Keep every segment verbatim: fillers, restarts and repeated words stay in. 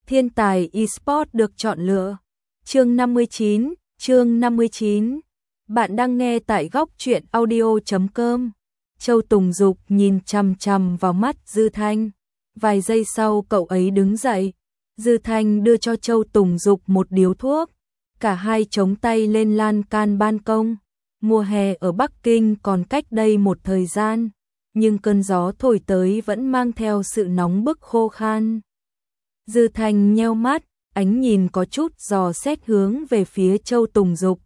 Thiên tài eSports được chọn lựa. Chương năm mươi chín, chương năm mươi chín. Bạn đang nghe tại góc truyện audio chấm com. Châu Tùng Dục nhìn chằm chằm vào mắt Dư Thanh. Vài giây sau cậu ấy đứng dậy. Dư Thanh đưa cho Châu Tùng Dục một điếu thuốc. Cả hai chống tay lên lan can ban công. Mùa hè ở Bắc Kinh còn cách đây một thời gian, nhưng cơn gió thổi tới vẫn mang theo sự nóng bức khô khan. Dư Thanh nheo mắt, ánh nhìn có chút dò xét hướng về phía Châu Tùng Dục.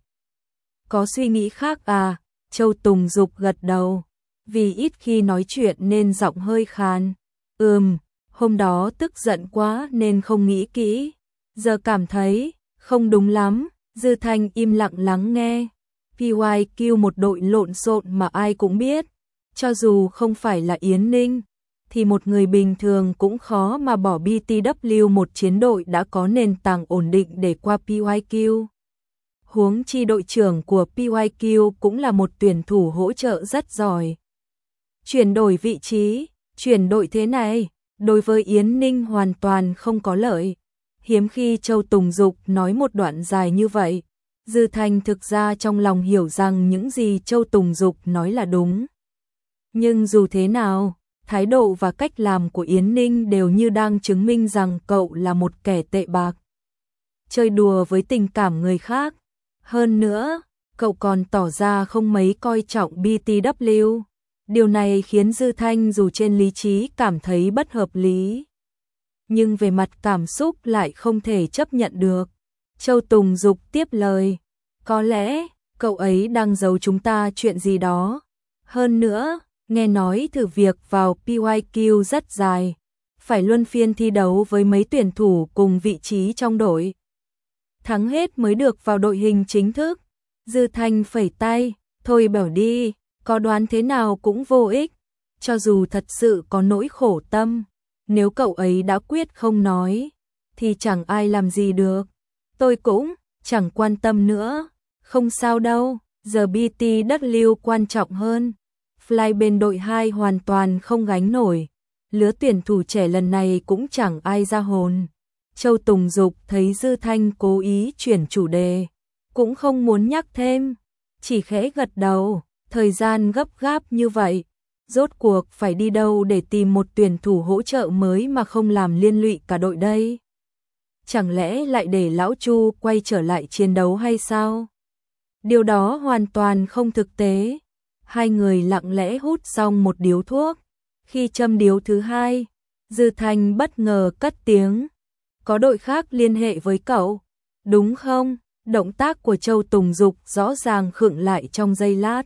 Có suy nghĩ khác à? Châu Tùng Dục gật đầu, vì ít khi nói chuyện nên giọng hơi khàn. Ừm, hôm đó tức giận quá nên không nghĩ kỹ. Giờ cảm thấy không đúng lắm. Dư Thanh im lặng lắng nghe. pê i kiu một đội lộn xộn mà ai cũng biết. Cho dù không phải là Yến Ninh, thì một người bình thường cũng khó mà bỏ bê tê vê, một chiến đội đã có nền tảng ổn định để qua pê i kiu. Huống chi đội trưởng của pê i kiu cũng là một tuyển thủ hỗ trợ rất giỏi. Chuyển đổi vị trí, chuyển đội thế này, đối với Yến Ninh hoàn toàn không có lợi. Hiếm khi Châu Tùng Dục nói một đoạn dài như vậy. Dư Thanh thực ra trong lòng hiểu rằng những gì Châu Tùng Dục nói là đúng. Nhưng dù thế nào, thái độ và cách làm của Yến Ninh đều như đang chứng minh rằng cậu là một kẻ tệ bạc. Chơi đùa với tình cảm người khác. Hơn nữa, cậu còn tỏ ra không mấy coi trọng bê tê vê. Điều này khiến Dư Thanh dù trên lý trí cảm thấy bất hợp lý, nhưng về mặt cảm xúc lại không thể chấp nhận được. Châu Tùng Dục tiếp lời. Có lẽ, cậu ấy đang giấu chúng ta chuyện gì đó. Hơn nữa, nghe nói thử việc vào pê i kiu rất dài. Phải luân phiên thi đấu với mấy tuyển thủ cùng vị trí trong đội. Thắng hết mới được vào đội hình chính thức. Dư Thanh phẩy tay. Thôi bảo đi, có đoán thế nào cũng vô ích. Cho dù thật sự có nỗi khổ tâm, nếu cậu ấy đã quyết không nói, thì chẳng ai làm gì được. Tôi cũng chẳng quan tâm nữa. Không sao đâu, giờ bê tê vê quan trọng hơn. Fly bên đội hai hoàn toàn không gánh nổi. Lứa tuyển thủ trẻ lần này cũng chẳng ai ra hồn. Châu Tùng Dục thấy Dư Thanh cố ý chuyển chủ đề, cũng không muốn nhắc thêm, chỉ khẽ gật đầu. Thời gian gấp gáp như vậy, rốt cuộc phải đi đâu để tìm một tuyển thủ hỗ trợ mới mà không làm liên lụy cả đội đây? Chẳng lẽ lại để lão Chu quay trở lại chiến đấu hay sao? Điều đó hoàn toàn không thực tế. Hai người lặng lẽ hút xong một điếu thuốc. Khi châm điếu thứ hai, Dư Thanh bất ngờ cất tiếng. Có đội khác liên hệ với cậu, đúng không? Động tác của Châu Tùng Dục rõ ràng khựng lại trong giây lát.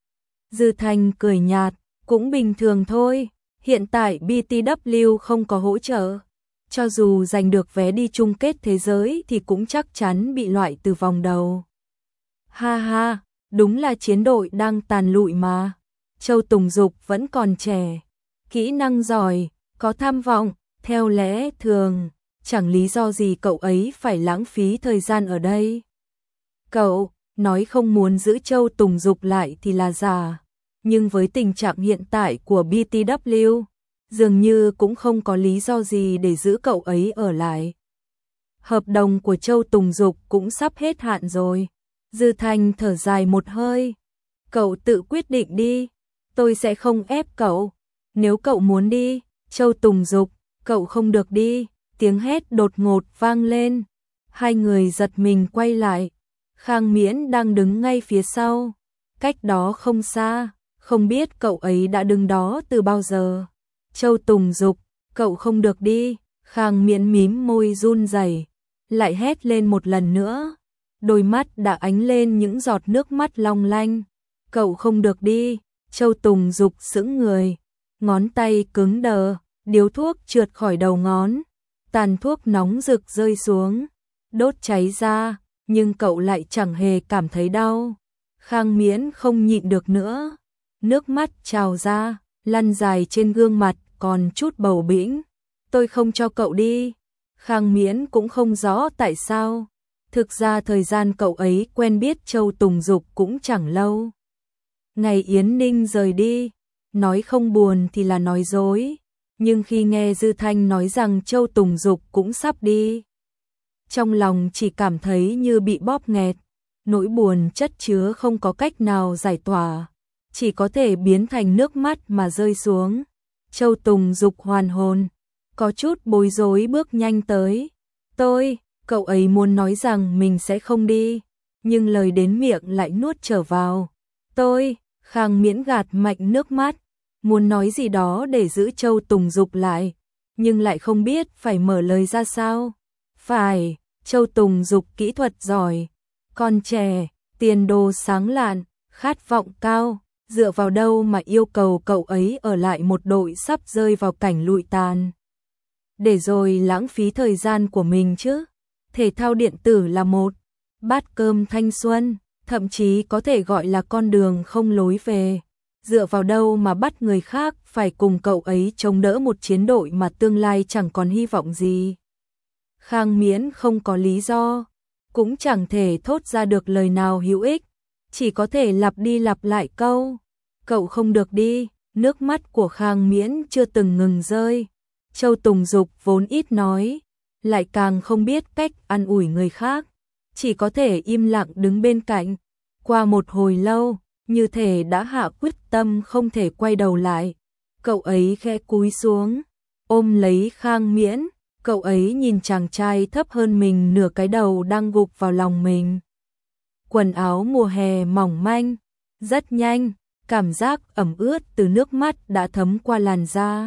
Dư Thanh cười nhạt, cũng bình thường thôi. Hiện tại bê tê vê không có hỗ trợ. Cho dù giành được vé đi chung kết thế giới thì cũng chắc chắn bị loại từ vòng đầu. Ha ha, đúng là chiến đội đang tàn lụi mà. Châu Tùng Dục vẫn còn trẻ, kỹ năng giỏi, có tham vọng, theo lẽ thường, chẳng lý do gì cậu ấy phải lãng phí thời gian ở đây. Cậu nói không muốn giữ Châu Tùng Dục lại thì là giả, nhưng với tình trạng hiện tại của bê tê vê, dường như cũng không có lý do gì để giữ cậu ấy ở lại. Hợp đồng của Châu Tùng Dục cũng sắp hết hạn rồi. Dư Thanh thở dài một hơi. Cậu tự quyết định đi, tôi sẽ không ép cậu. Nếu cậu muốn đi, Châu Tùng Dục, cậu không được đi. Tiếng hét đột ngột vang lên. Hai người giật mình quay lại. Khang Miễn đang đứng ngay phía sau, cách đó không xa. Không biết cậu ấy đã đứng đó từ bao giờ. Châu Tùng Dục, cậu không được đi. Khang Miễn mím môi run rẩy, lại hét lên một lần nữa. Đôi mắt đã ánh lên những giọt nước mắt long lanh. Cậu không được đi. Châu Tùng Dục sững người, ngón tay cứng đờ, điếu thuốc trượt khỏi đầu ngón, tàn thuốc nóng rực rơi xuống, đốt cháy ra, nhưng cậu lại chẳng hề cảm thấy đau. Khang Miễn không nhịn được nữa, nước mắt trào ra, lăn dài trên gương mặt còn chút bầu bĩnh. Tôi không cho cậu đi. Khang Miễn cũng không rõ tại sao. Thực ra thời gian cậu ấy quen biết Châu Tùng Dục cũng chẳng lâu. Ngày Yến Ninh rời đi, nói không buồn thì là nói dối. nhưng khi nghe Dư Thanh nói rằng Châu Tùng Dục cũng sắp đi, trong lòng chỉ cảm thấy như bị bóp nghẹt, nỗi buồn chất chứa không có cách nào giải tỏa, chỉ có thể biến thành nước mắt mà rơi xuống. Châu Tùng Dục hoàn hồn, có chút bối rối bước nhanh tới. Tôi, cậu ấy muốn nói rằng mình sẽ không đi, nhưng lời đến miệng lại nuốt trở vào. Tôi, Khang Miễn gạt mạnh nước mắt, muốn nói gì đó để giữ Châu Tùng Dục lại, nhưng lại không biết phải mở lời ra sao. Phải, Châu Tùng Dục kỹ thuật giỏi, con trẻ, tiền đồ sáng lạn, khát vọng cao, dựa vào đâu mà yêu cầu cậu ấy ở lại một đội sắp rơi vào cảnh lụi tàn, để rồi lãng phí thời gian của mình chứ. Thể thao điện tử là một bát cơm thanh xuân, thậm chí có thể gọi là con đường không lối về. Dựa vào đâu mà bắt người khác phải cùng cậu ấy chống đỡ một chiến đội mà tương lai chẳng còn hy vọng gì. Khang Miễn không có lý do, cũng chẳng thể thốt ra được lời nào hữu ích, chỉ có thể lặp đi lặp lại câu, cậu không được đi. Nước mắt của Khang Miễn chưa từng ngừng rơi. Châu Tùng Dục vốn ít nói, lại càng không biết cách an ủi người khác, chỉ có thể im lặng đứng bên cạnh. Qua một hồi lâu, như thể đã hạ quyết tâm không thể quay đầu lại, cậu ấy khẽ cúi xuống, ôm lấy Khang Miễn. Cậu ấy nhìn chàng trai thấp hơn mình nửa cái đầu đang gục vào lòng mình. Quần áo mùa hè mỏng manh, rất nhanh, cảm giác ẩm ướt từ nước mắt đã thấm qua làn da.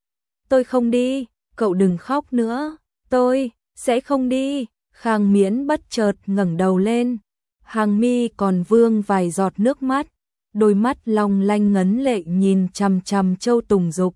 Tôi không đi, cậu đừng khóc nữa, tôi sẽ không đi. Khang Miễn bất chợt ngẩng đầu lên, hàng mi còn vương vài giọt nước mắt, đôi mắt long lanh ngấn lệ nhìn chằm chằm Châu Tùng Dục.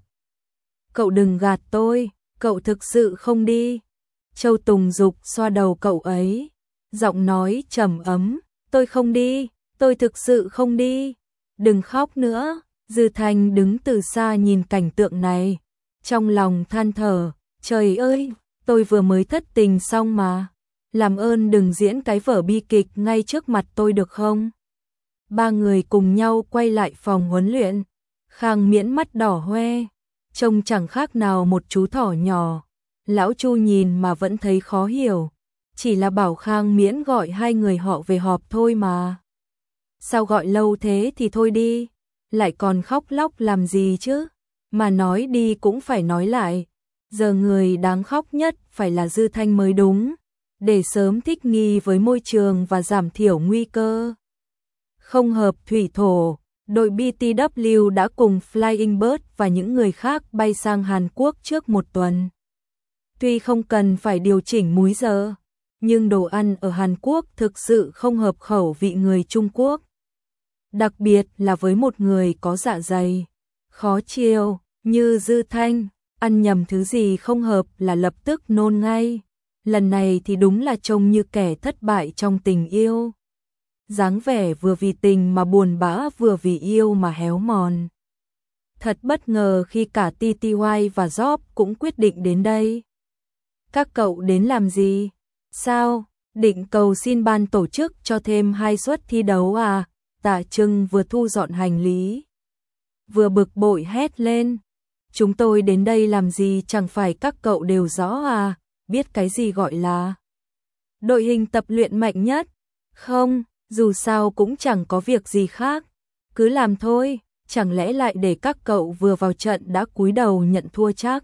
Cậu đừng gạt tôi, cậu thực sự không đi. Châu Tùng Dục xoa đầu cậu ấy, giọng nói trầm ấm, tôi không đi, tôi thực sự không đi. Đừng khóc nữa. Dư Thanh đứng từ xa nhìn cảnh tượng này, trong lòng than thở, trời ơi, tôi vừa mới thất tình xong mà, làm ơn đừng diễn cái vở bi kịch ngay trước mặt tôi được không? Ba người cùng nhau quay lại phòng huấn luyện, Khang Miễn mắt đỏ hoe, trông chẳng khác nào một chú thỏ nhỏ. Lão Chu nhìn mà vẫn thấy khó hiểu, chỉ là bảo Khang Miễn gọi hai người họ về họp thôi mà. Sao gọi lâu thế thì thôi đi, lại còn khóc lóc làm gì chứ? Mà nói đi cũng phải nói lại, giờ người đáng khóc nhất phải là Dư Thanh mới đúng, để sớm thích nghi với môi trường và giảm thiểu nguy cơ không hợp thủy thổ. Đội bê tê vê đã cùng Flying Bird và những người khác bay sang Hàn Quốc trước một tuần. Tuy không cần phải điều chỉnh múi giờ, nhưng đồ ăn ở Hàn Quốc thực sự không hợp khẩu vị người Trung Quốc. Đặc biệt là với một người có dạ dày khó chịu như Dư Thanh, ăn nhầm thứ gì không hợp là lập tức nôn ngay. Lần này thì đúng là trông như kẻ thất bại trong tình yêu. Dáng vẻ vừa vì tình mà buồn bã vừa vì yêu mà héo mòn. Thật bất ngờ khi cả tê tê i và Job cũng quyết định đến đây. Các cậu đến làm gì? Sao? Định cầu xin ban tổ chức cho thêm hai suất thi đấu à? Tạ Trưng vừa thu dọn hành lý, vừa bực bội hét lên. Chúng tôi đến đây làm gì chẳng phải các cậu đều rõ à? Biết cái gì gọi là đội hình tập luyện mạnh nhất? Không, dù sao cũng chẳng có việc gì khác. Cứ làm thôi, chẳng lẽ lại để các cậu vừa vào trận đã cúi đầu nhận thua chắc?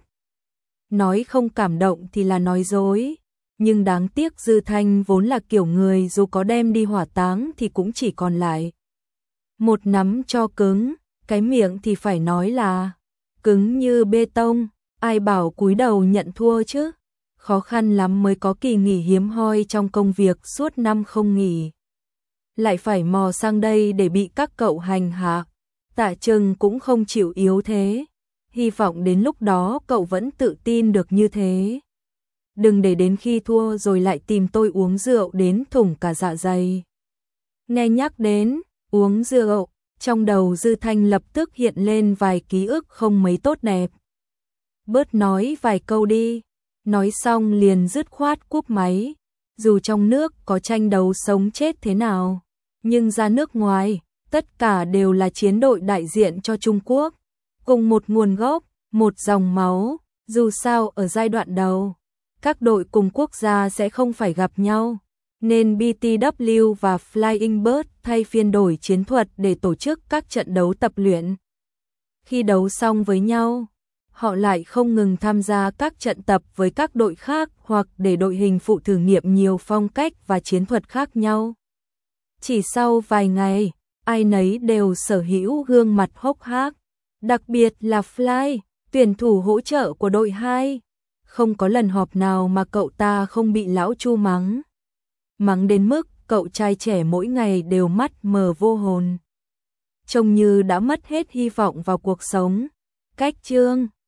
Nói không cảm động thì là nói dối. Nhưng đáng tiếc Dư Thanh vốn là kiểu người dù có đem đi hỏa táng thì cũng chỉ còn lại một nắm cho cứng, cái miệng thì phải nói là cứng như bê tông, ai bảo cúi đầu nhận thua chứ. Khó khăn lắm mới có kỳ nghỉ hiếm hoi trong công việc suốt năm không nghỉ, lại phải mò sang đây để bị các cậu hành hạ. Tạ Trừng cũng không chịu yếu thế, hy vọng đến lúc đó cậu vẫn tự tin được như thế. Đừng để đến khi thua rồi lại tìm tôi uống rượu đến thủng cả dạ dày. Nghe nhắc đến uống rượu, trong đầu Dư Thanh lập tức hiện lên vài ký ức không mấy tốt đẹp. Bớt nói vài câu đi. Nói xong liền dứt khoát cúp máy. Dù trong nước có tranh đấu sống chết thế nào, nhưng ra nước ngoài, tất cả đều là chiến đội đại diện cho Trung Quốc, cùng một nguồn gốc, một dòng máu, dù sao ở giai đoạn đầu, các đội cùng quốc gia sẽ không phải gặp nhau, nên bê tê vê và Flying Bird thay phiên đổi chiến thuật để tổ chức các trận đấu tập luyện. Khi đấu xong với nhau, họ lại không ngừng tham gia các trận tập với các đội khác hoặc để đội hình phụ thử nghiệm nhiều phong cách và chiến thuật khác nhau. Chỉ sau vài ngày, ai nấy đều sở hữu gương mặt hốc hác, đặc biệt là Fly, tuyển thủ hỗ trợ của đội hai. Không có lần họp nào mà cậu ta không bị lão Chu mắng. Mắng đến mức cậu trai trẻ mỗi ngày đều mắt mờ vô hồn. Trông như đã mất hết hy vọng vào cuộc sống. Cách chương